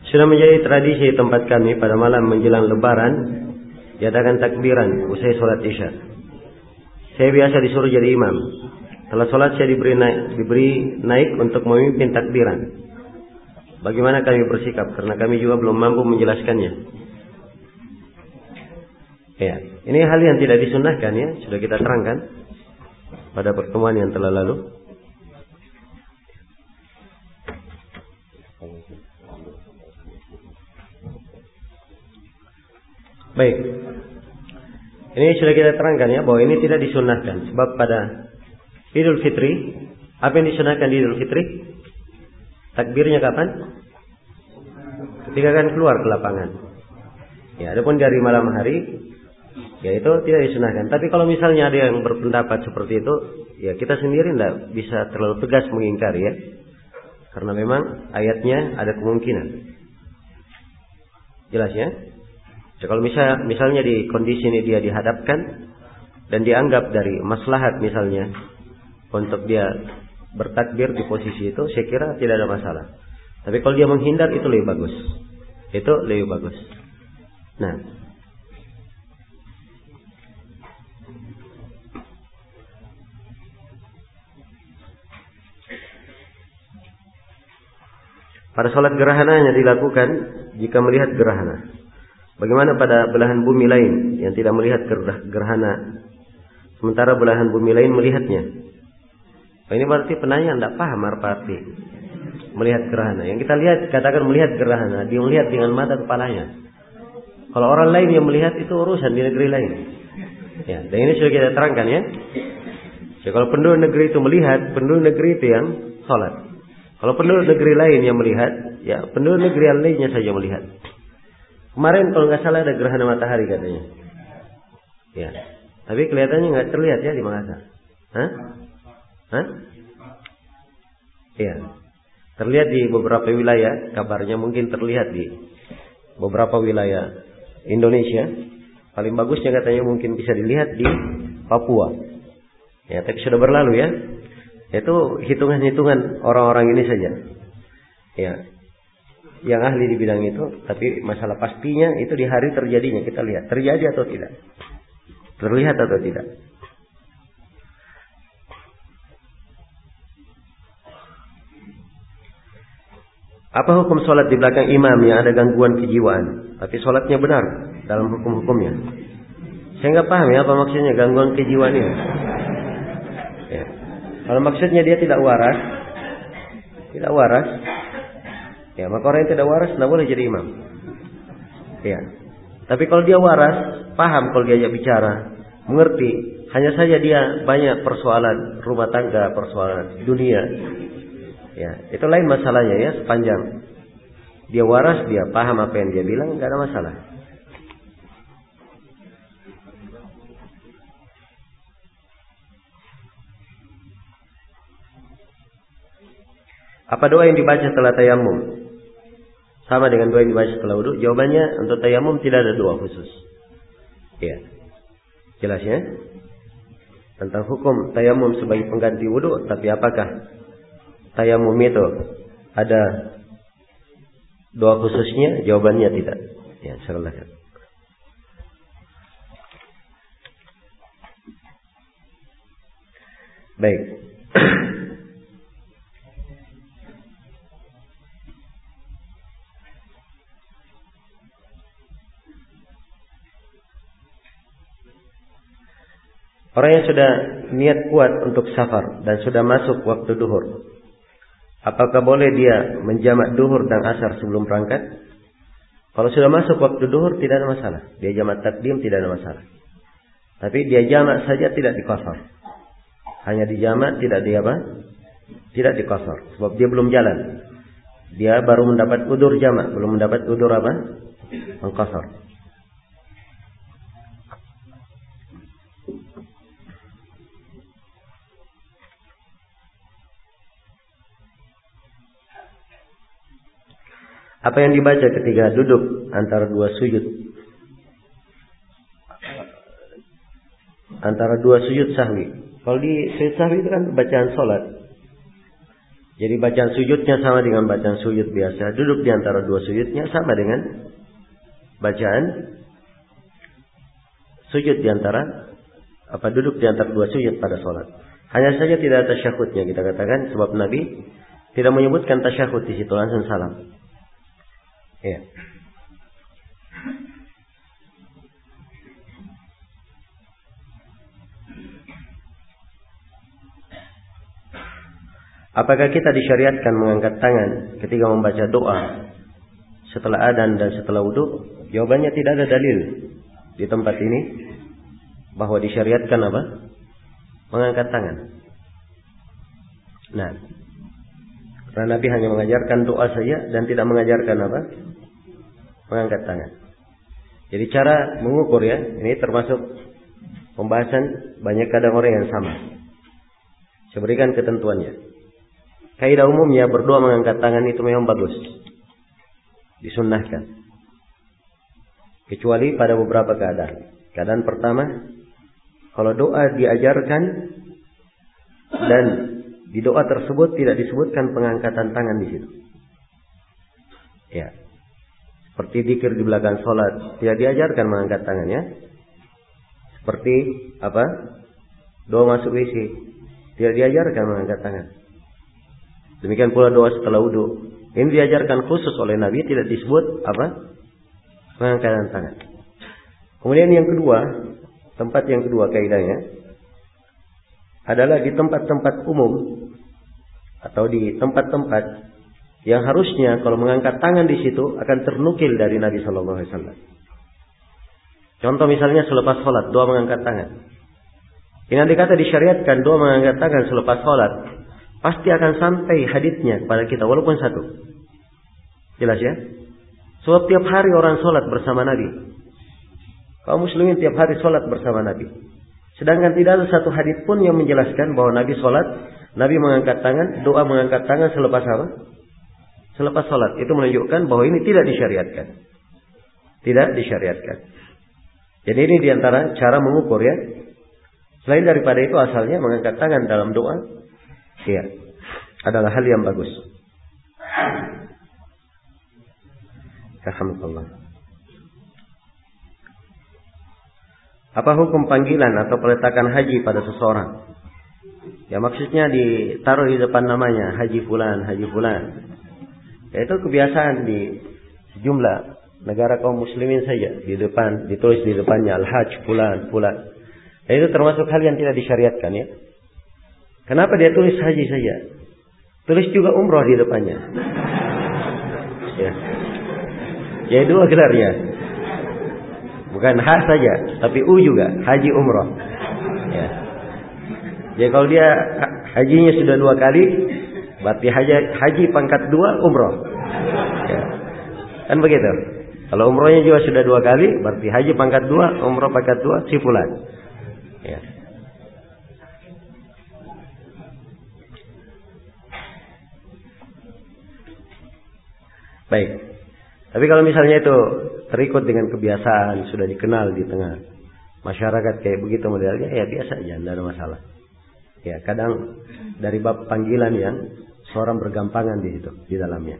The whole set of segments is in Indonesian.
Sudah menjadi tradisi tempat kami pada malam menjelang Lebaran diadakan takbiran usai sholat Isya. Saya biasa disuruh jadi imam. Setelah sholat saya diberi naik untuk memimpin takbiran. Bagaimana kami bersikap? Karena kami juga belum mampu menjelaskannya. Ya, ini hal yang tidak disunnahkan ya, sudah kita terangkan pada pertemuan yang telah lalu. Baik. Ini sudah kita terangkan ya bahwa ini tidak disunnahkan sebab pada Idul Fitri, apa yang disunnahkan di Idul Fitri? Takbirnya kapan? Ketika kan keluar ke lapangan. Ya, adapun dari malam hari, ya itu tidak disunahkan. Tapi kalau misalnya ada yang berpendapat seperti itu, ya kita sendiri tidak bisa terlalu tegas mengingkari ya, karena memang ayatnya ada kemungkinan. Jelas ya? Ya, kalau misalnya di kondisi ini dia dihadapkan dan dianggap dari maslahat misalnya untuk dia bertakbir di posisi itu, saya kira tidak ada masalah. Tapi kalau dia menghindar itu lebih bagus. Itu lebih bagus. Nah, pada sholat gerhana hanya dilakukan jika melihat gerhana. Bagaimana pada belahan bumi lain yang tidak melihat gerhana, sementara belahan bumi lain melihatnya? Ini berarti penanya tidak paham arti melihat gerhana. Yang kita lihat, katakan melihat gerhana, dia melihat dengan mata kepalanya. Kalau orang lain yang melihat itu urusan di negeri lain. Ya, dan ini sudah kita terangkan ya. Jadi kalau penduduk negeri itu melihat, penduduk negeri itu yang sholat. Kalau penduduk negeri lain yang melihat, ya penduduk negeri yang lainnya saja melihat. Kemarin kalau nggak salah ada gerhana matahari katanya. Ya, tapi kelihatannya nggak terlihat ya di Makassar. Hah? Iya. Terlihat di beberapa wilayah, kabarnya mungkin terlihat di beberapa wilayah Indonesia. Paling bagusnya katanya mungkin bisa dilihat di Papua. Ya, tapi sudah berlalu ya. Itu hitungan-hitungan orang-orang ini saja. Ya. Yang ahli di bidang itu, tapi masalah pastinya itu di hari terjadinya kita lihat terjadi atau tidak, terlihat atau tidak. Apa hukum sholat di belakang imam yang ada gangguan kejiwaan, tapi sholatnya benar dalam hukum-hukumnya? Saya nggak paham ya apa maksudnya gangguan kejiwaan ini. Ya. Kalau maksudnya dia tidak waras, ya, maka orang yang tidak waras tidak boleh jadi imam. Ya. Tapi kalau dia waras, paham kalau diajak bicara, mengerti, hanya saja dia banyak persoalan rumah tangga, persoalan dunia. Ya, itu lain masalahnya ya, sepanjang dia waras, dia paham apa yang dia bilang, enggak ada masalah. Apa doa yang dibaca setelah tayamum sama dengan doa yang dibaca setelah wudu? Jawabannya untuk tayamum tidak ada doa khusus. Ya. Jelas ya? Tentang hukum tayamum sebagai pengganti wudu, tapi apakah tayamum itu ada doa khususnya? Jawabannya tidak. Ya, silakan. Baik. Orang yang sudah niat kuat untuk safar dan sudah masuk waktu duhur, apakah boleh dia menjamak duhur dan asar sebelum berangkat? Kalau sudah masuk waktu duhur tidak ada masalah. Dia jamak takdim tidak ada masalah. Tapi dia jamak saja tidak diqashar. Hanya dijamak tidak di apa? Tidak diqashar. Sebab dia belum jalan. Dia baru mendapat udur jamak, belum mendapat udur apa? Mengqashar. Apa yang dibaca ketika duduk antara dua sujud? Antara dua sujud sahwi. Kalau di sujud sahwi itu kan bacaan sholat. Jadi bacaan sujudnya sama dengan bacaan sujud biasa. Duduk di antara dua sujudnya sama dengan bacaan sujud di antara duduk di antara dua sujud pada sholat. Hanya saja tidak ada tasyahudnya kita katakan, sebab Nabi tidak menyebutkan tasyahud di situ, langsung salam. Ya. Apakah kita disyariatkan mengangkat tangan ketika membaca doa setelah adzan dan setelah wudu? Jawabannya tidak ada dalil di tempat ini bahwa disyariatkan apa? Mengangkat tangan. Nah, karena Nabi hanya mengajarkan doa saja dan tidak mengajarkan apa? Mengangkat tangan. Jadi cara mengukur ya, ini termasuk pembahasan banyak kadang orang yang sama. Saya berikan ketentuannya. Kaidah umumnya berdoa mengangkat tangan itu memang bagus, disunnahkan. Kecuali pada beberapa keadaan. Keadaan pertama, kalau doa diajarkan dan di doa tersebut tidak disebutkan pengangkatan tangan di situ. Ya. Seperti zikir di belakang sholat, tidak diajarkan mengangkat tangannya. Seperti apa? Doa masuk WC, tidak diajarkan mengangkat tangan. Demikian pula doa setelah wudu. Ini diajarkan khusus oleh Nabi, tidak disebut apa? Pengangkatan tangan. Kemudian yang kedua, tempat yang kedua kaidahnya adalah di tempat-tempat umum atau di tempat-tempat yang harusnya kalau mengangkat tangan di situ akan ternukil dari Nabi Sallallahu Alaihi Wasallam. Contoh misalnya selepas sholat doa mengangkat tangan. Ini nanti kata disyariatkan doa mengangkat tangan selepas sholat, pasti akan sampai haditsnya kepada kita walaupun satu. Jelas ya? Sebab tiap hari orang sholat bersama Nabi. Kaum muslimin tiap hari sholat bersama Nabi. Sedangkan tidak ada satu hadits pun yang menjelaskan bahwa Nabi sholat, Nabi mengangkat tangan, doa mengangkat tangan selepas apa? Selepas sholat. Itu menunjukkan bahwa ini tidak disyariatkan. Tidak disyariatkan. Jadi ini diantara cara mengukur ya. Selain daripada itu asalnya mengangkat tangan dalam doa, ya, adalah hal yang bagus. Alhamdulillah. Apa hukum panggilan atau peletakan haji pada seseorang? Ya maksudnya ditaruh di depan namanya Haji Fulan, Haji Fulan. Ya, itu kebiasaan di sejumlah negara kaum muslimin saja. Di depan ditulis di depannya Al-Hajj Fulan, Fulan. Ya, itu termasuk hal yang tidak disyariatkan ya. Kenapa dia tulis haji saja? Tulis juga umroh di depannya. Ya. Ya dua gelarnya. Bukan H saja, tapi U juga, haji umroh. Ya. Jadi kalau dia hajinya sudah 2 kali, berarti haji pangkat 2 umroh. Ya. Kan begitu. Kalau umrohnya juga sudah 2 kali, berarti haji pangkat 2, umroh pangkat 2, si fulan. Ya. Baik. Tapi kalau misalnya itu terikut dengan kebiasaan, sudah dikenal di tengah masyarakat kayak begitu modelnya, ya biasa aja, tidak ada masalah. Ya, kadang dari bab panggilan yang seorang bergampangan di situ, di dalamnya.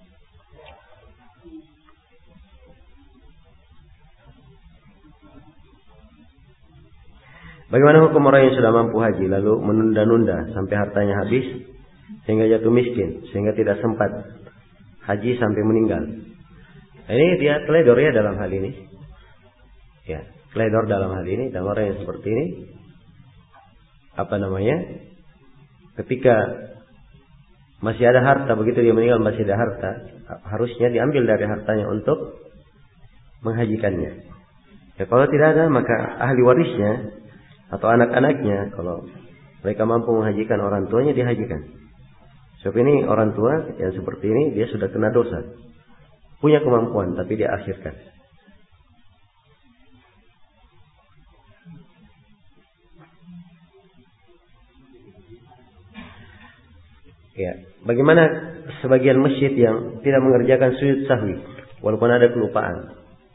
Bagaimana hukum orang yang sudah mampu haji lalu menunda-nunda sampai hartanya habis sehingga jatuh miskin, sehingga tidak sempat haji sampai meninggal? Ini dia teledor ya dalam hal ini. Ya, teledor dalam hal ini. Dan orang yang seperti ini, ketika masih ada harta, begitu dia meninggal masih ada harta, harusnya diambil dari hartanya untuk menghajikannya. Ya, kalau tidak ada, maka ahli warisnya atau anak-anaknya, kalau mereka mampu menghajikan orang tuanya, dihajikan. Sebab ini orang tua yang seperti ini, dia sudah kena dosa. Punya kemampuan, tapi dia akhirkan. Ya, bagaimana sebagian masjid yang tidak mengerjakan sujud sahwi, walaupun ada kelupaan?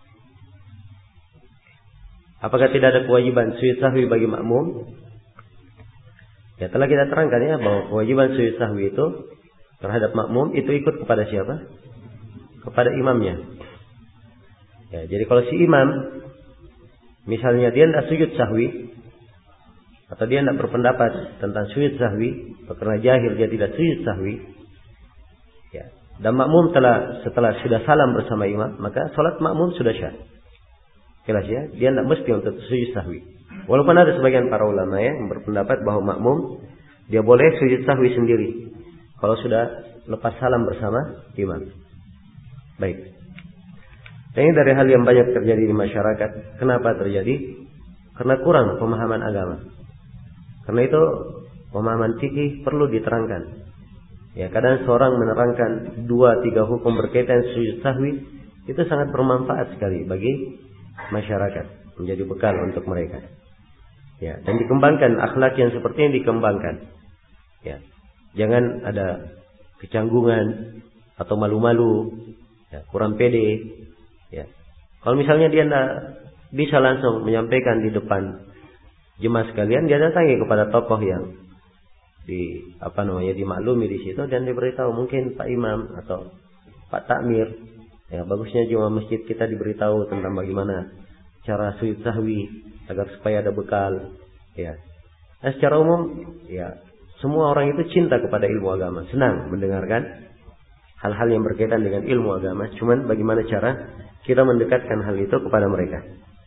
Apakah tidak ada kewajiban sujud sahwi bagi makmum? Ya, telah kita terangkan ya bahwa kewajiban sujud sahwi itu terhadap makmum itu ikut kepada siapa? Kepada imamnya. Ya, jadi kalau si imam misalnya dia tidak sujud sahwi atau dia tidak berpendapat tentang sujud sahwi, karena jahil dia tidak sujud sahwi, ya, dan makmum setelah sudah salam bersama imam, maka salat makmum sudah syah. Jelas ya, dia tidak mesti untuk sujud sahwi. Walaupun ada sebagian para ulama yang berpendapat bahwa makmum dia boleh sujud sahwi sendiri kalau sudah lepas salam bersama imam. Baik. Dan ini dari hal yang banyak terjadi di masyarakat. Kenapa terjadi? Karena kurang pemahaman agama. Karena itu pemahaman fikih perlu diterangkan. Ya, kadang seorang menerangkan 2-3 hukum berkaitan sujud sahwi itu sangat bermanfaat sekali bagi masyarakat, menjadi bekal untuk mereka. Ya, dan dikembangkan akhlak yang seperti ini dikembangkan. Ya, jangan ada kecanggungan atau malu-malu, ya, kurang pede. Ya, kalau misalnya dia tidak bisa langsung menyampaikan di depan jemaah sekalian, dia datangi kepada tokoh yang dimaklumi di situ dan diberitahu, mungkin Pak Imam atau Pak Takmir. Ya, bagusnya jemaah masjid kita diberitahu tentang bagaimana cara sujud sahwi agar supaya ada bekal. Ya. Nah, secara umum, ya, semua orang itu cinta kepada ilmu agama, senang mendengarkan hal-hal yang berkaitan dengan ilmu agama. Cuman bagaimana cara kita mendekatkan hal itu kepada mereka.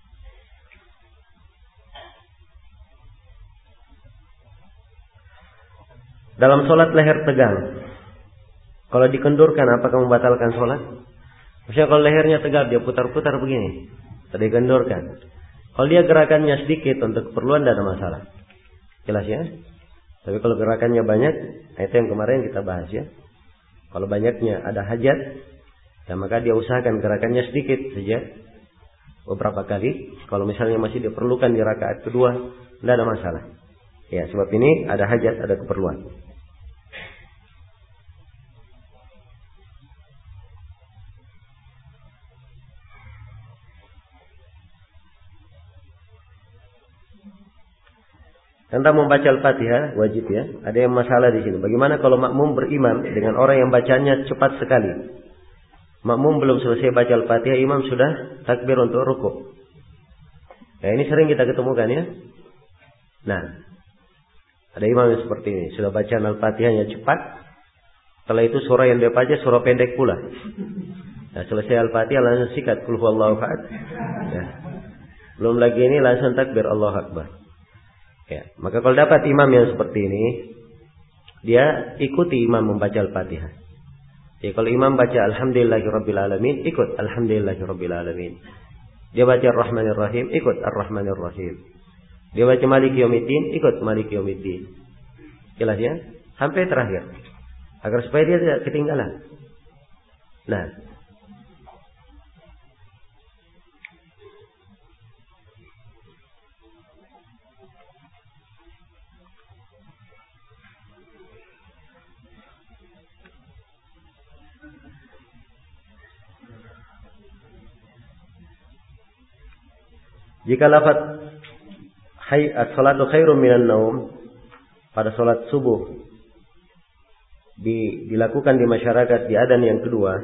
Dalam sholat leher tegang, kalau dikendurkan apakah membatalkan sholat? Maksudnya kalau lehernya tegap dia putar-putar begini, tadi kendurkan. Kalau dia gerakannya sedikit untuk keperluan tidak ada masalah. Jelas ya? Tapi kalau gerakannya banyak, itu yang kemarin kita bahas ya. Kalau banyaknya ada hajat, ya maka dia usahakan gerakannya sedikit saja beberapa kali. Kalau misalnya masih diperlukan di rakaat kedua, tidak ada masalah. Ya, sebab ini ada hajat, ada keperluan. Tentang membaca Al-Fatihah wajib ya. Ada yang masalah di sini. Bagaimana kalau makmum berimam dengan orang yang bacanya cepat sekali? Makmum belum selesai baca Al-Fatihah, imam sudah takbir untuk rukuk. Nah, ini sering kita ketemukan ya. Nah, ada imam yang seperti ini, sudah baca Al-Fatihahnya cepat. Setelah itu surah yang dia baca surah pendek pula. Nah, selesai Al-Fatihah langsung sikat qul huwallahu ahad. Ya. Belum lagi ini langsung takbir Allahu Akbar. Ya, maka kalau dapat imam yang seperti ini, dia ikuti imam membaca Al-Fatihah. Ya, kalau imam baca Alhamdulillahirabbil alamin, ikut Alhamdulillahirabbil alamin. Dia baca Ar-Rahmanir Rahim, ikut Ar-Rahmanir Rahim. Dia baca Maliki Yaumiddin, ikut Maliki Yaumiddin. Jelas ya? Sampai terakhir. Agar supaya dia tidak ketinggalan. Nah, jika lafaz as-salatu khairum minan naum pada salat subuh dilakukan di masyarakat di adzan yang kedua,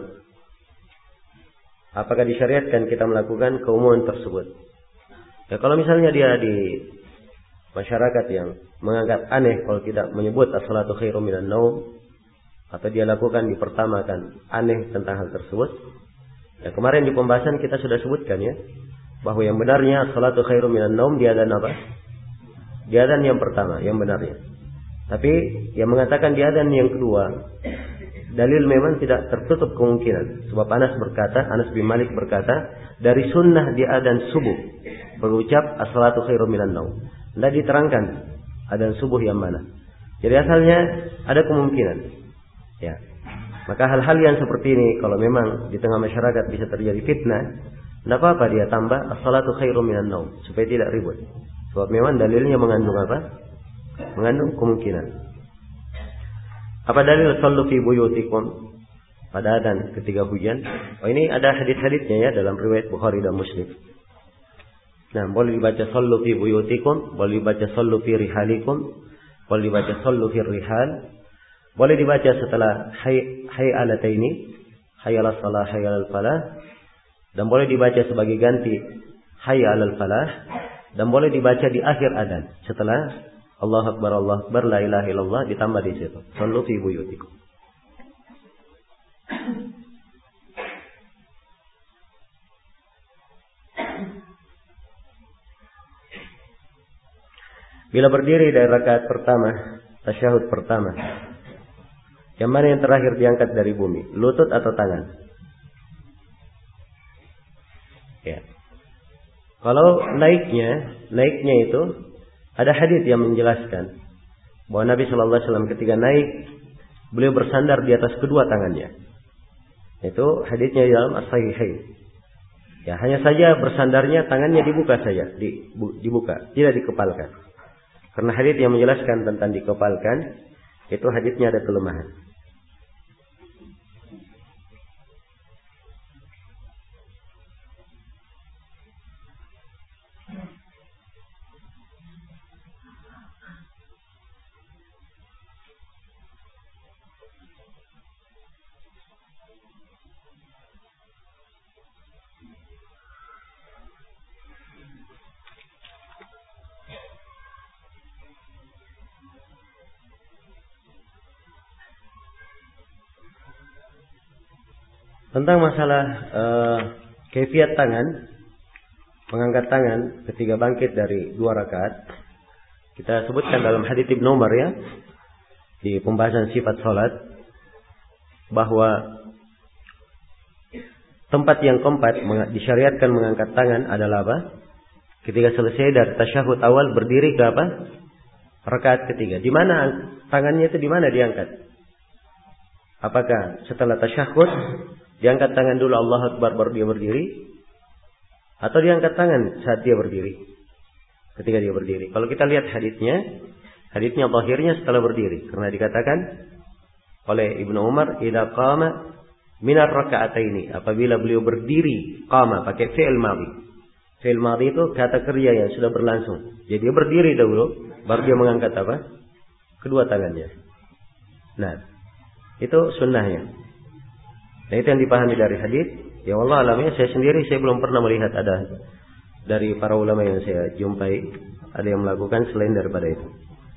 apakah disyariatkan kita melakukan keumuman tersebut? Ya, kalau misalnya dia di masyarakat yang menganggap aneh kalau tidak menyebut as-salatu khairum minan naum, atau dia lakukan dipertamakan aneh tentang hal tersebut, ya kemarin di pembahasan kita sudah sebutkan ya, bahwa yang benarnya salatu khairum minan naum di adzan apa? Di adzan yang pertama, yang benarnya. Tapi yang mengatakan di adzan yang kedua, dalil memang tidak tertutup kemungkinan. Sebab Anas bin Malik berkata, dari sunnah di adzan subuh berucap as-salatu khairum minan naum. Tidak diterangkan adzan subuh yang mana. Jadi asalnya ada kemungkinan. Ya. Maka hal-hal yang seperti ini kalau memang di tengah masyarakat bisa terjadi fitnah, tidak apa-apa dia tambah as-salatu khairum minan naum supaya tidak ribut. Sebab memang dalilnya mengandung apa? Mengandung kemungkinan. Apa dalil sallu fi buyutikum pada adzan ketika hujan? Oh, ini ada hadis-hadisnya ya dalam riwayat Bukhari dan Muslim. Nah, boleh dibaca sallu fi buyutikum, boleh dibaca sallu fi rihalikum, boleh dibaca sallu fi rihal. Boleh dibaca setelah hayy alataini, hayy alas salah, hayy alal falah, dan boleh dibaca sebagai ganti hayy alal falah, dan boleh dibaca di akhir adzan setelah Allahu akbar, la ilaha illallah, ditambah di situ. Shallu fi buyutikum. Bila berdiri dari rakaat pertama, tasyahud pertama, yang mana yang terakhir diangkat dari bumi? Lutut atau tangan? Ya. Kalau naiknya itu ada hadits yang menjelaskan bahwa Nabi Shallallahu Alaihi Wasallam ketika naik, beliau bersandar di atas kedua tangannya. Itu haditsnya di dalam As-Sahihain. Ya, hanya saja bersandarnya tangannya dibuka saja, dibuka, tidak dikepalkan. Karena hadits yang menjelaskan tentang dikepalkan, itu haditsnya ada kelemahan. Tentang masalah kaifiat tangan, mengangkat tangan ketika bangkit dari 2 rakaat, kita sebutkan dalam hadits Ibnu Umar ya, di pembahasan sifat salat, bahwa tempat yang keempat disyariatkan mengangkat tangan adalah apa? Ketika selesai dari tasyahud awal berdiri ke apa? Rakaat ketiga. Di mana tangannya itu, di mana diangkat? Apakah setelah tasyahud diangkat tangan dulu Allahu Akbar baru dia berdiri, atau diangkat tangan saat dia berdiri? Ketika dia berdiri. Kalau kita lihat haditsnya zahirnya setelah berdiri, karena dikatakan oleh Ibnu Umar, idza qama minar raka'ataini, apabila beliau berdiri, qama pakai fi'il madhi. Fi'il madhi itu kata kerja yang sudah berlangsung. Jadi dia berdiri dahulu, baru dia mengangkat apa? Kedua tangannya. Nah, itu sunnahnya. Nah, itu yang dipahami dari hadis. Ya Allah alamnya, saya sendiri saya belum pernah melihat ada dari para ulama yang saya jumpai ada yang melakukan selain daripada itu.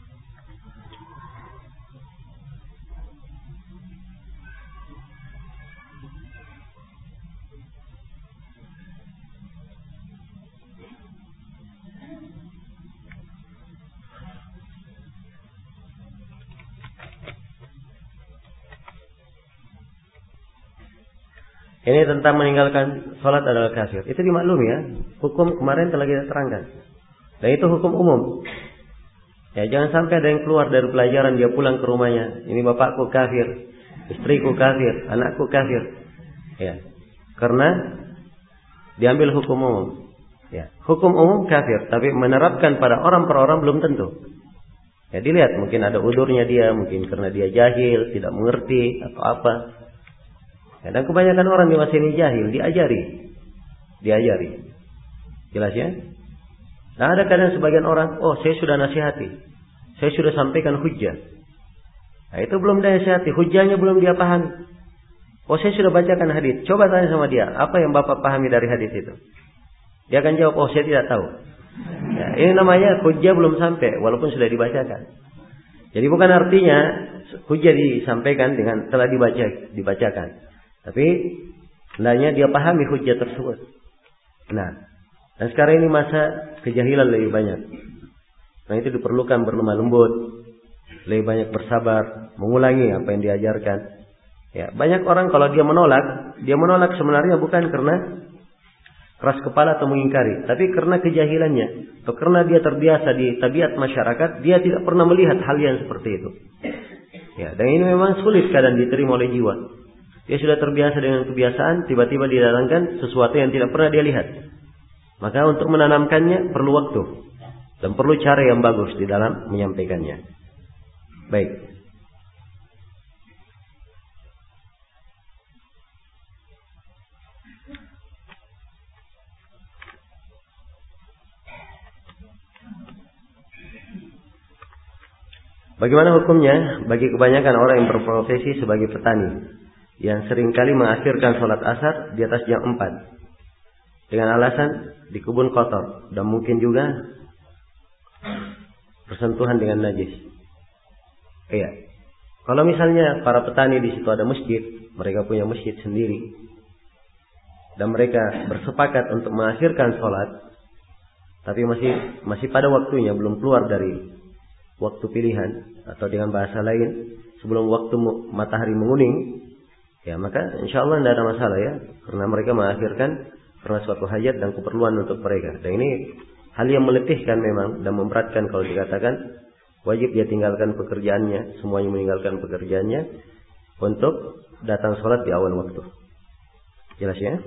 Ini tentang meninggalkan sholat adalah kafir. Itu dimaklumi ya. Hukum kemarin telah kita terangkan. Dan itu hukum umum. Ya, jangan sampai ada yang keluar dari pelajaran dia pulang ke rumahnya. Ini bapakku kafir, istriku kafir, anakku kafir. Ya. Karena diambil hukum umum. Ya. Hukum umum kafir, tapi menerapkan pada orang per orang belum tentu. Ya, dilihat mungkin ada udurnya dia, mungkin karena dia jahil, tidak mengerti atau apa. Ya, dan kebanyakan orang di masa ini jahil, diajari. Jelas ya? Nah, ada kadang sebagian orang, oh saya sudah nasihati, saya sudah sampaikan hujjah. Nah, itu belum dia nasihati, hujjahnya belum dia pahami. Oh saya sudah bacakan hadis, coba tanya sama dia, apa yang bapak pahami dari hadis itu? Dia akan jawab, oh saya tidak tahu. Ya, ini namanya hujjah belum sampai, walaupun sudah dibacakan. Jadi bukan artinya hujjah disampaikan dengan telah dibacakan. Tapi hendaknya dia pahami hujjah tersebut. Nah, dan sekarang ini masa kejahilan lebih banyak. Nah, itu diperlukan berlemah lembut, lebih banyak bersabar, mengulangi apa yang diajarkan. Ya, banyak orang kalau dia menolak sebenarnya bukan karena keras kepala atau mengingkari, tapi karena kejahilannya, atau karena dia terbiasa di tabiat masyarakat, dia tidak pernah melihat hal yang seperti itu. Ya, dan ini memang sulit kadang diterima oleh jiwa. Dia sudah terbiasa dengan kebiasaan, tiba-tiba didatangkan sesuatu yang tidak pernah dia lihat. Maka untuk menanamkannya perlu waktu dan perlu cara yang bagus di dalam menyampaikannya. Baik. Bagaimana hukumnya bagi kebanyakan orang yang berprofesi sebagai petani yang seringkali mengakhirkan sholat asar di atas jam 4 dengan alasan di kebun kotor dan mungkin juga bersentuhan dengan najis? Iya. Kalau misalnya para petani di situ ada masjid, mereka punya masjid sendiri, dan mereka bersepakat untuk mengakhirkan sholat, tapi masih pada waktunya, belum keluar dari waktu pilihan, atau dengan bahasa lain sebelum waktu matahari menguning, ya maka insya Allah tidak ada masalah ya, karena mereka mengakhirkan karena suatu hajat dan keperluan untuk mereka. Dan ini hal yang meletihkan memang dan memberatkan kalau dikatakan wajib dia tinggalkan pekerjaannya, semuanya meninggalkan pekerjaannya untuk datang sholat di awal waktu. Jelas ya?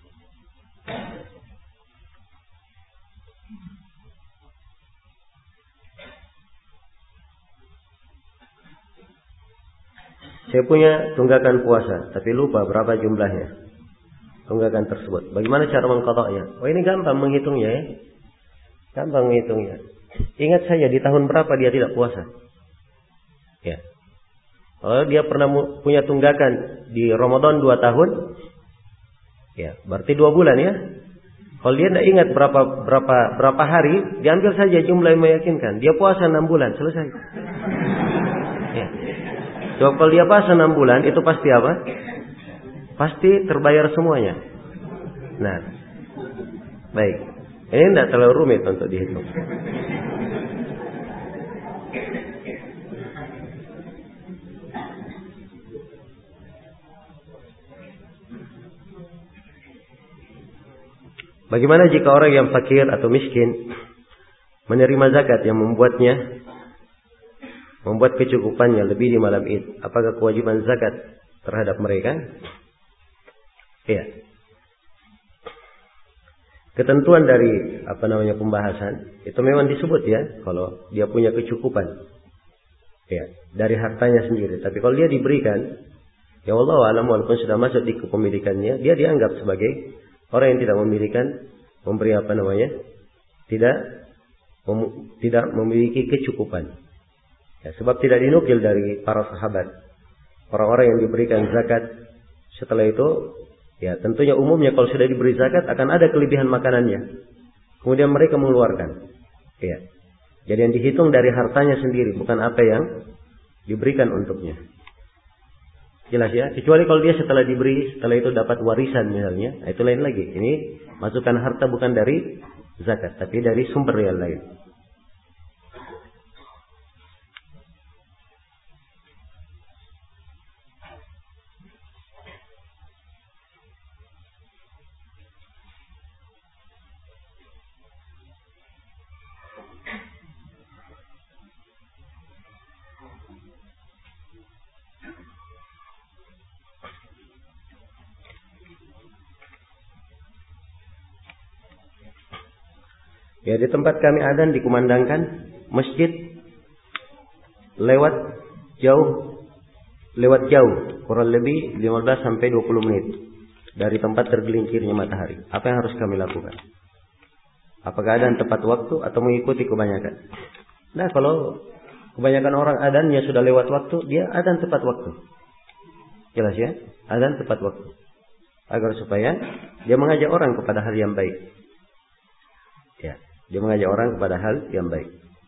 Saya punya tunggakan puasa, tapi lupa berapa jumlahnya tunggakan tersebut. Bagaimana cara mengqadanya? Oh, ini gampang menghitungnya ya. Gampang menghitungnya. Ingat saja di tahun berapa dia tidak puasa. Ya. Kalau dia pernah punya tunggakan di Ramadan 2 tahun, ya, berarti 2 bulan ya. Kalau dia tidak ingat berapa hari, diambil saja jumlah yang meyakinkan. Dia puasa 6 bulan, selesai. Ya. Coba kalau dia puasa 6 bulan, itu pasti apa? Pasti terbayar semuanya. Nah, baik. Ini tidak terlalu rumit untuk dihitung. Bagaimana jika orang yang fakir atau miskin menerima zakat yang membuat kecukupannya lebih di malam Id? Apakah kewajiban zakat terhadap mereka? Iya. Ketentuan dari pembahasan itu memang disebut ya, kalau dia punya kecukupan ya dari hartanya sendiri. Tapi kalau dia diberikan, ya Allah alam, walaupun sudah masuk di kepemilikannya, dia dianggap sebagai orang yang tidak tidak memiliki kecukupan. Ya, sebab tidak dinukil dari para sahabat orang-orang yang diberikan zakat setelah itu. Ya, tentunya umumnya kalau sudah diberi zakat akan ada kelebihan makanannya. Kemudian mereka mengeluarkan. Ya. Jadi yang dihitung dari hartanya sendiri, bukan apa yang diberikan untuknya. Jelas ya? Kecuali kalau dia setelah itu dapat warisan misalnya, itu lain lagi. Ini masukkan harta bukan dari zakat, tapi dari sumber yang lain. Ya, di tempat kami adzan dikumandangkan masjid lewat jauh, kurang lebih 15 sampai 20 menit dari tempat tergelincirnya matahari. Apa yang harus kami lakukan? Apakah adzan tepat waktu atau mengikuti kebanyakan? Nah, kalau kebanyakan orang adzannya sudah lewat waktu, dia adzan tepat waktu. Jelas ya? Adzan tepat waktu. Agar supaya dia mengajak orang kepada hal yang baik. Ya. Dia mengajak orang kepada hal yang baik.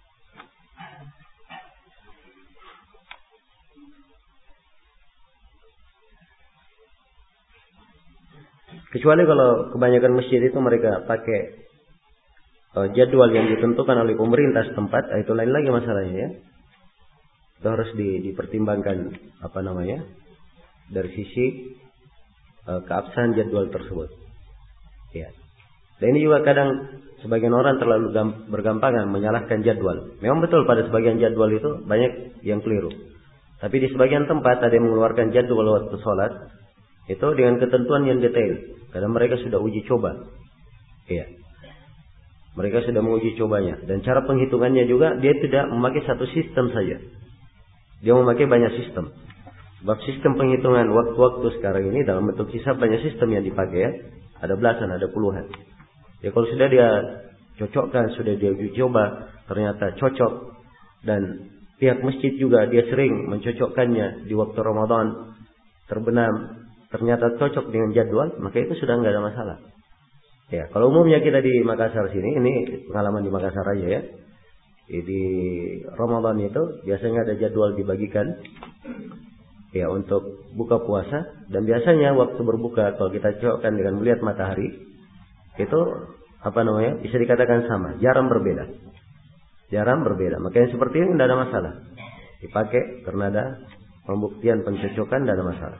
Kecuali kalau kebanyakan masjid itu mereka pakai jadwal yang ditentukan oleh pemerintah setempat, itu lain lagi masalahnya ya. Itu harus dipertimbangkan dari sisi keabsahan jadwal tersebut. Ya. Dan ini juga kadang sebagian orang terlalu bergampangan menyalahkan jadwal. Memang betul pada sebagian jadwal itu banyak yang keliru. Tapi di sebagian tempat ada yang mengeluarkan jadwal waktu sholat itu dengan ketentuan yang detail. Karena mereka sudah uji coba. Iya. Mereka sudah menguji cobanya. Dan cara penghitungannya juga dia tidak memakai satu sistem saja. Dia memakai banyak sistem. Sebab sistem penghitungan waktu-waktu sekarang ini dalam bentuk hisab banyak sistem yang dipakai ya. Ada belasan, ada puluhan. Ya kalau sudah dia cocokkan, sudah dia uji coba, ternyata cocok dan pihak masjid juga dia sering mencocokkannya di waktu Ramadan terbenam, ternyata cocok dengan jadwal, maka itu sudah nggak ada masalah. Ya, kalau umumnya kita di Makassar sini, ini pengalaman di Makassar aja ya. Di Ramadan itu biasanya ada jadwal dibagikan ya untuk buka puasa, dan biasanya waktu berbuka kalau kita cocokkan dengan melihat matahari itu bisa dikatakan sama, jarang berbeda. Maka yang seperti ini tidak ada masalah dipakai karena ada pembuktian pencocokan, tidak ada masalah.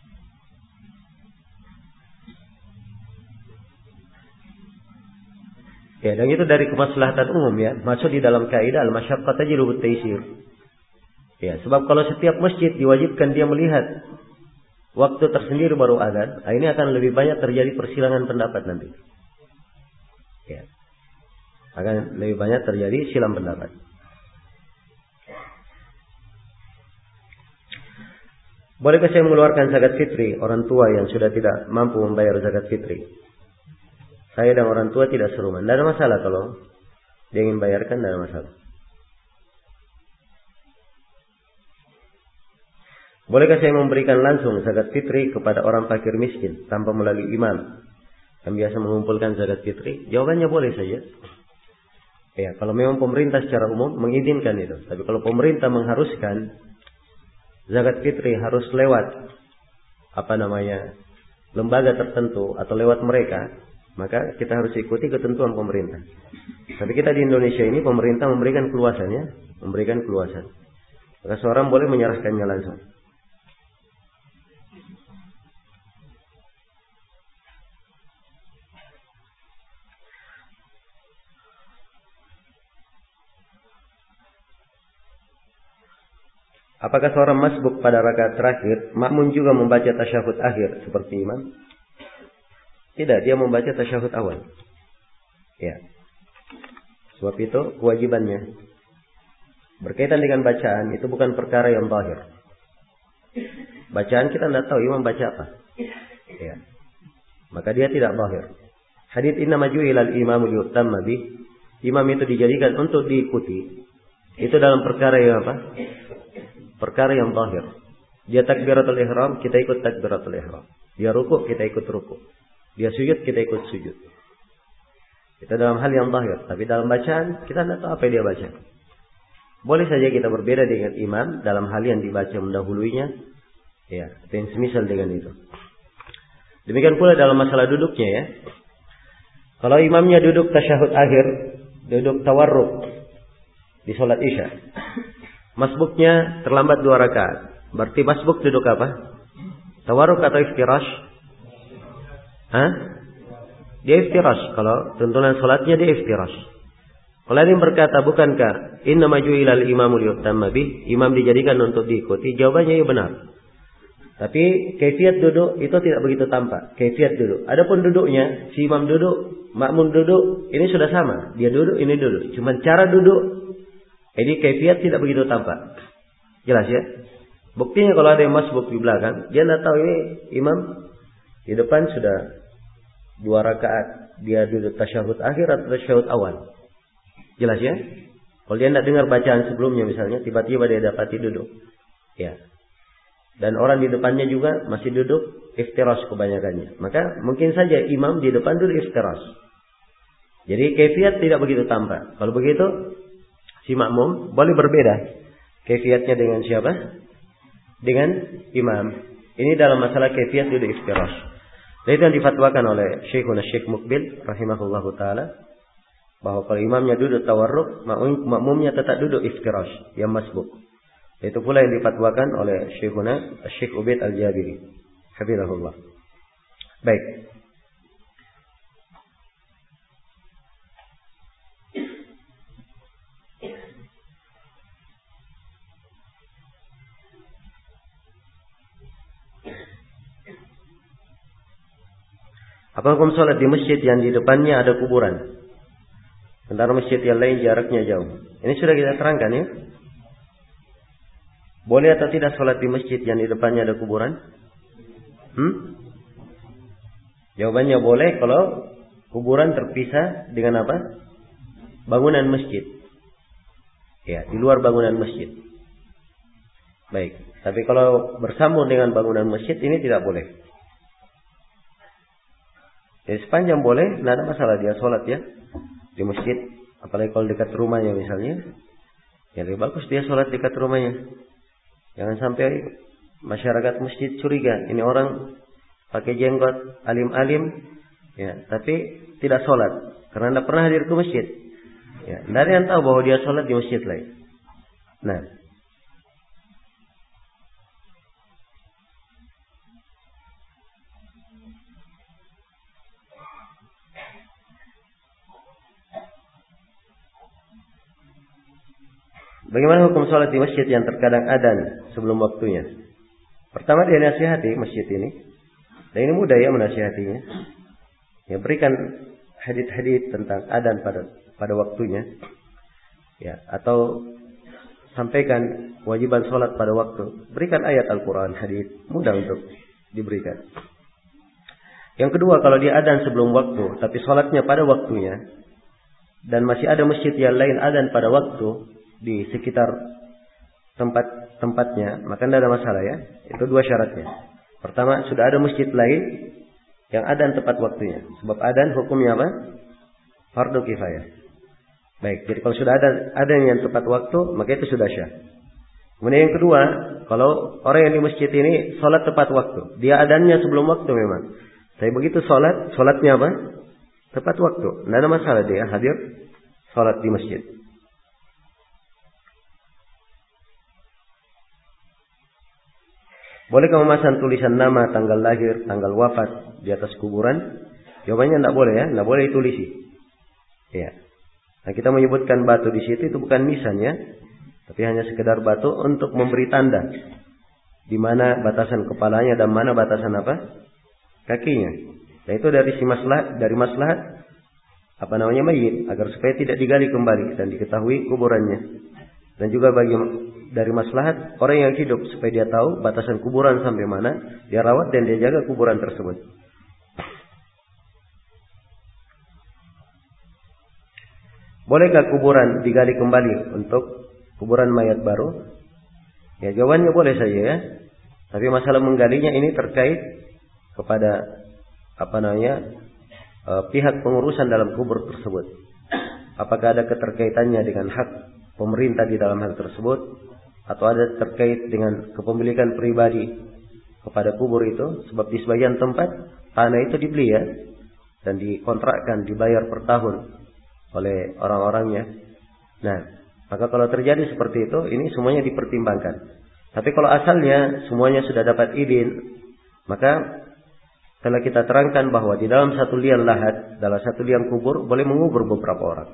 Ya, dan itu dari kemaslahatan umum ya, masuk di dalam kaidah al-masyaqqah tajlibu at-taysir. Ya, sebab kalau setiap masjid diwajibkan dia melihat waktu tersendiri baru adzan, ini akan lebih banyak terjadi persilangan pendapat nanti. Ya. Akan lebih banyak terjadi silang pendapat. Bolehkah saya mengeluarkan zakat fitri orang tua yang sudah tidak mampu membayar zakat fitri? Saya dan orang tua tidak serumah. Tidak ada masalah kalau dia ingin bayarkan, tidak ada masalah. Bolehkah saya memberikan langsung zakat fitri kepada orang fakir miskin tanpa melalui imam yang biasa mengumpulkan zakat fitri? Jawabannya boleh saja. Ya, kalau memang pemerintah secara umum mengizinkan itu. Tapi kalau pemerintah mengharuskan zakat fitri harus lewat lembaga tertentu atau lewat mereka, maka kita harus ikuti ketentuan pemerintah. Tapi kita di Indonesia ini pemerintah memberikan keluasan. Maka seorang boleh menyerahkannya langsung. Apakah seorang masbuk pada rakaat terakhir makmum juga membaca tasyahud akhir seperti imam? Tidak, dia membaca tasyahud awal. Ya. Sebab itu kewajibannya. Berkaitan dengan bacaan itu bukan perkara yang zahir. Bacaan kita tidak tahu imam baca apa. Ya. Maka dia tidak zahir. Hadits innama ju'ilal imamu liyutamma bih. Imam itu dijadikan untuk diikuti. Itu dalam perkara yang apa? Perkara yang zahir. Dia takbiratul ihram, kita ikut takbiratul ihram. Dia rukuk, kita ikut rukuk. Dia sujud, kita ikut sujud. Itu dalam hal yang zahir. Tapi dalam bacaan, kita tidak tahu apa yang dia baca. Boleh saja kita berbeda dengan imam dalam hal yang dibaca mendahulunya. Ya, yang semisal dengan itu. Demikian pula dalam masalah duduknya ya. Kalau imamnya duduk tasyahud akhir, duduk tawarruk di sholat isya. Masbuknya terlambat 2 rakaat. Berarti masbuk duduk apa? Tawarruk atau iftirash? Dia iftirash. Kalau tuntunan salatnya dia iftirash. Kalau ada yang berkata, bukankah innama ju'ilal imamu liyutamma bih, imam dijadikan untuk diikuti? Jawabannya ya benar. Tapi kaifiat duduk itu tidak begitu tampak. Kaifiat duduk. Adapun duduknya, si imam duduk, makmum duduk, ini sudah sama. Dia duduk, ini duduk. Cuma cara duduk, jadi kaifiat tidak begitu tampak. Jelas ya? Buktinya kalau ada yang masbuk di belakang, dia tidak tahu ini imam di depan sudah 2 rakaat. Dia duduk tasyahud akhir atau tasyahud awal. Jelas ya? Kalau dia tidak dengar bacaan sebelumnya misalnya, tiba-tiba dia dapati duduk. Ya. Dan orang di depannya juga masih duduk iftirash kebanyakannya. Maka mungkin saja imam di depan duduk iftirash. Jadi kaifiat tidak begitu tampak. Kalau begitu, si makmum boleh berbeda kaifiatnya dengan siapa? Dengan imam. Ini dalam masalah kaifiat duduk iftirash. Dan itu yang difatwakan oleh Syekhuna Syekh Mukbil rahimahullahu taala, bahwa kalau imamnya duduk tawarruk, makmumnya tetap duduk iftirash yang masbuk. Itu pula yang difatwakan oleh Syekhuna Syekh Ubaid Al-Jabiri hafizahullah. Baik. Apa hukum sholat di masjid yang di depannya ada kuburan? Sementara masjid yang lain jaraknya jauh. Ini sudah kita terangkan ya. Boleh atau tidak sholat di masjid yang di depannya ada kuburan? Jawabannya boleh kalau kuburan terpisah dengan apa? Bangunan masjid. Ya, di luar bangunan masjid. Baik, tapi kalau bersambung dengan bangunan masjid ini tidak boleh. Jadi sepanjang boleh, tidak ada masalah dia sholat ya di masjid, apalagi kalau dekat rumahnya misalnya, ya lebih bagus dia sholat dekat rumahnya. Jangan sampai masyarakat masjid curiga, ini orang pakai jenggot, alim-alim, ya, tapi tidak sholat karena tidak pernah hadir ke masjid. Ya, tidak ada yang tahu bahwa dia sholat di masjid lain. Nah, bagaimana hukum sholat di masjid yang terkadang adzan sebelum waktunya? Pertama dia nasihati masjid ini, dan ini mudah ya menasihatinya. Ya, berikan hadits-hadits tentang adzan pada waktunya, ya, atau sampaikan kewajiban sholat pada waktu. Berikan ayat Al-Quran, hadits, mudah untuk diberikan. Yang kedua, kalau dia adzan sebelum waktu, tapi sholatnya pada waktunya, dan masih ada masjid yang lain adzan pada waktu di sekitar tempatnya, maka tidak ada masalah ya. Itu dua syaratnya. Pertama, sudah ada masjid lain yang adzan tepat waktunya. Sebab adzan hukumnya apa? Fardu kifayah. Baik, jadi kalau sudah ada yang tepat waktu, maka itu sudah syah. Kemudian yang kedua, kalau orang yang di masjid ini sholat tepat waktu, dia adzannya sebelum waktu memang. Tapi begitu sholatnya apa? Tepat waktu. Tidak ada masalah dia hadir sholat di masjid. Bolehkah memasang tulisan nama, tanggal lahir, tanggal wafat di atas kuburan? Jawabannya tidak boleh ya, tidak boleh ditulisi. Ya. Nah, kita menyebutkan batu di situ itu bukan nisan ya, tapi hanya sekedar batu untuk memberi tanda di mana batasan kepalanya dan mana batasan apa? Kakinya. Nah, itu dari maslahat mayit agar supaya tidak digali kembali dan diketahui kuburannya. Dan juga dari maslahat orang yang hidup supaya dia tahu batasan kuburan sampai mana, dia rawat dan dia jaga kuburan tersebut. Bolehkah kuburan digali kembali untuk kuburan mayat baru? Ya, jawabannya boleh saja ya. Tapi masalah menggalinya ini terkait kepada pihak pengurusan dalam kubur tersebut. Apakah ada keterkaitannya dengan hak pemerintah di dalam hal tersebut, atau ada terkait dengan kepemilikan pribadi kepada kubur itu? Sebab di sebagian tempat tanah itu dibeli ya, dan dikontrakkan, dibayar per tahun oleh orang-orangnya. Nah, maka kalau terjadi seperti itu, ini semuanya dipertimbangkan. Tapi kalau asalnya semuanya sudah dapat izin, maka telah kita terangkan bahwa di dalam satu liang lahat, dalam satu liang kubur, boleh mengubur beberapa orang.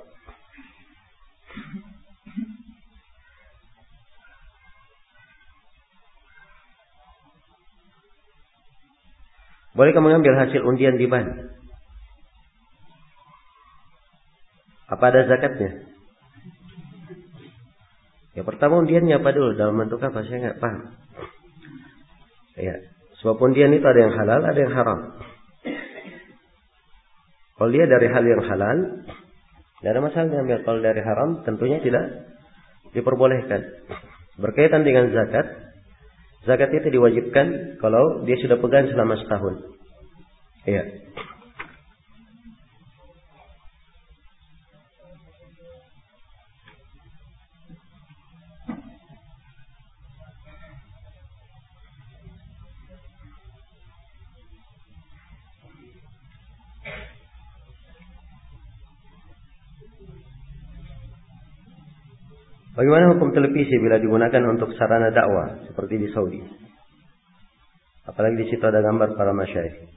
Bolehkah mengambil hasil undian di bank? Apa ada zakatnya? Ya, pertama undiannya apa dulu? Dalam bentuk apa? Saya nggak paham. Ya, sebab undian itu ada yang halal, ada yang haram. Kalau dia dari hal yang halal, tidak ada masalah diambil. Kalau dari haram, tentunya tidak diperbolehkan. Berkaitan dengan zakat, zakat itu diwajibkan kalau dia sudah pegang selama setahun. Ya. Bagaimana hukum televisi bila digunakan untuk sarana dakwah seperti di Saudi? Apalagi di situ ada gambar para masyayikh.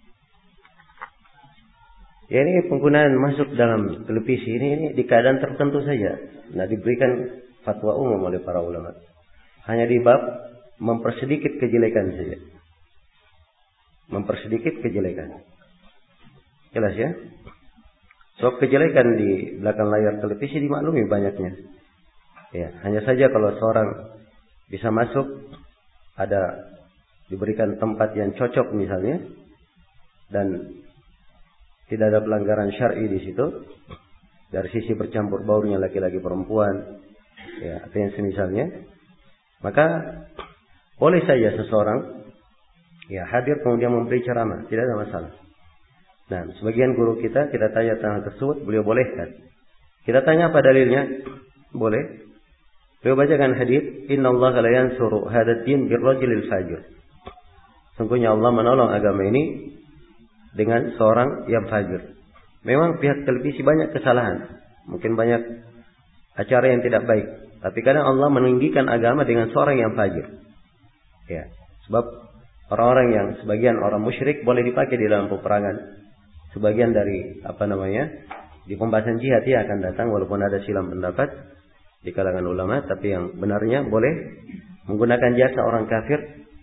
Ya, ini penggunaan masuk dalam televisi ini di keadaan tertentu saja. Nah, diberikan fatwa umum oleh para ulama. Hanya di bab mempersedikit kejelekan saja. Mempersedikit kejelekan. Jelas ya? Sebab kejelekan di belakang layar televisi dimaklumi banyaknya. Ya, hanya saja kalau seorang bisa masuk, ada diberikan tempat yang cocok misalnya, dan tidak ada pelanggaran syar'i di situ dari sisi bercampur baurnya laki-laki perempuan, ya, atau yang semisalnya, maka boleh saja seseorang ya hadir kemudian memberi ceramah, tidak ada masalah. Nah, sebagian guru kita tanya tentang tersebut, beliau bolehkan. Kita tanya apa dalilnya? Boleh. Beliau bacakan hadis, "Innallaha la yansuru hadzal din birrajulil fajir." Sungguhnya Allah menolong agama ini dengan seorang yang fajir. Memang pihak televisi banyak kesalahan, mungkin banyak acara yang tidak baik, tapi kadang Allah meninggikan agama dengan seorang yang fajir. Ya, sebab orang-orang yang sebagian orang musyrik boleh dipakai di dalam peperangan. Sebagian dari di pembahasan jihad dia akan datang walaupun ada silam pendapat di kalangan ulama, tapi yang benarnya boleh menggunakan jasa orang kafir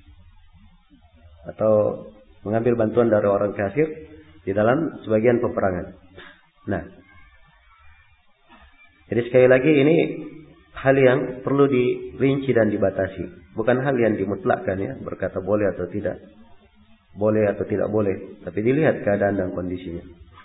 atau mengambil bantuan dari orang kafir di dalam sebagian peperangan. Nah, jadi sekali lagi ini hal yang perlu dirinci dan dibatasi, bukan hal yang dimutlakkan ya, berkata boleh atau tidak boleh, tapi dilihat keadaan dan kondisinya.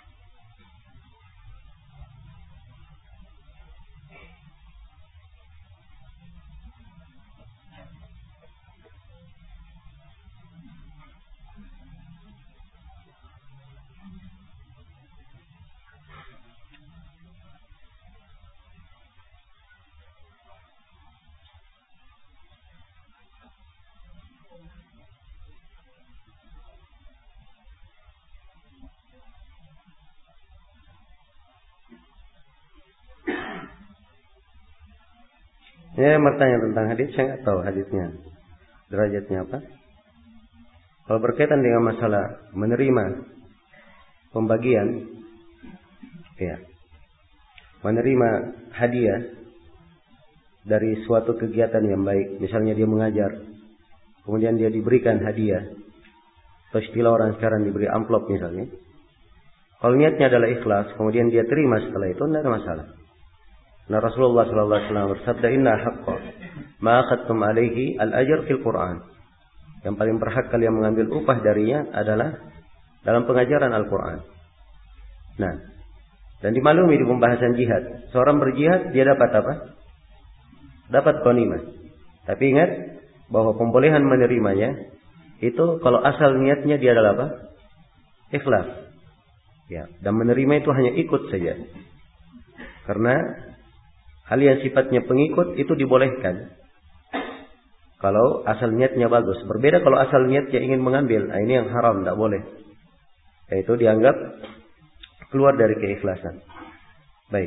Ini bertanya tentang hadis, saya nggak tahu hadisnya derajatnya apa. Kalau berkaitan dengan masalah menerima pembagian, ya, menerima hadiah dari suatu kegiatan yang baik, misalnya dia mengajar, kemudian dia diberikan hadiah, atau istilah orang sekarang diberi amplop misalnya. Kalau niatnya adalah ikhlas, kemudian dia terima setelah itu, tidak ada masalah. Nah, Rasulullah sallallahu alaihi wasallam bersabda, "Inna haqqa ma akhadtum alaihi al-ajr fil Qur'an." Yang paling berhak kalian mengambil upah darinya adalah dalam pengajaran Al-Qur'an. Nah, dan dimaklumi di pembahasan jihad, seorang berjihad dia dapat apa? Dapat ghanimah. Tapi ingat bahwa pembolehan menerimanya itu kalau asal niatnya dia adalah apa? Ikhlas. Ya, dan menerima itu hanya ikut saja. Karena hal yang sifatnya pengikut itu dibolehkan kalau asal niatnya bagus. Berbeda kalau asal niatnya ingin mengambil, nah ini yang haram, tidak boleh. Yaitu dianggap keluar dari keikhlasan. Baik.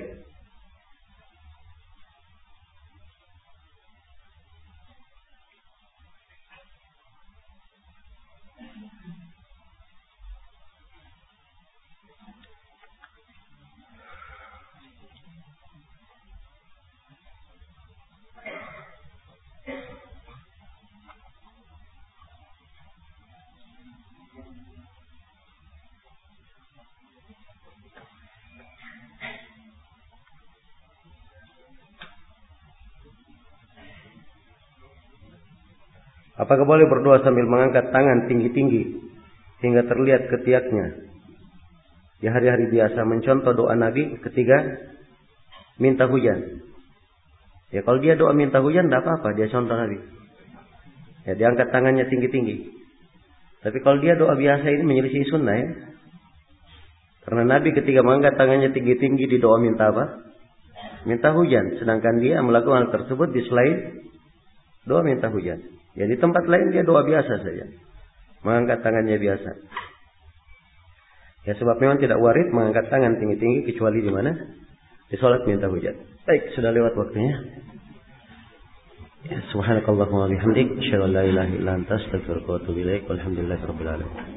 Apakah boleh berdoa sambil mengangkat tangan tinggi-tinggi hingga terlihat ketiaknya? Di hari-hari biasa mencontoh doa Nabi ketika minta hujan. Ya kalau dia doa minta hujan tidak apa-apa, dia contoh Nabi. Ya diangkat tangannya tinggi-tinggi. Tapi kalau dia doa biasa ini menyelisih sunnah ya. Karena Nabi ketika mengangkat tangannya tinggi-tinggi di doa minta apa? Minta hujan. Sedangkan dia melakukan hal tersebut di selain doa minta hujan. Ya di tempat lain dia doa biasa saja. Mengangkat tangannya biasa. Ya sebab memang tidak warid mengangkat tangan tinggi-tinggi kecuali di mana? Di salat minta hujan. Baik, sudah lewat waktunya. Ya, subhanakallahumma wa bihamdik, asyhadu an la ilaha illa anta, astaghfiruka wa atubu ilaik. Walhamdulillahirabbil alamin.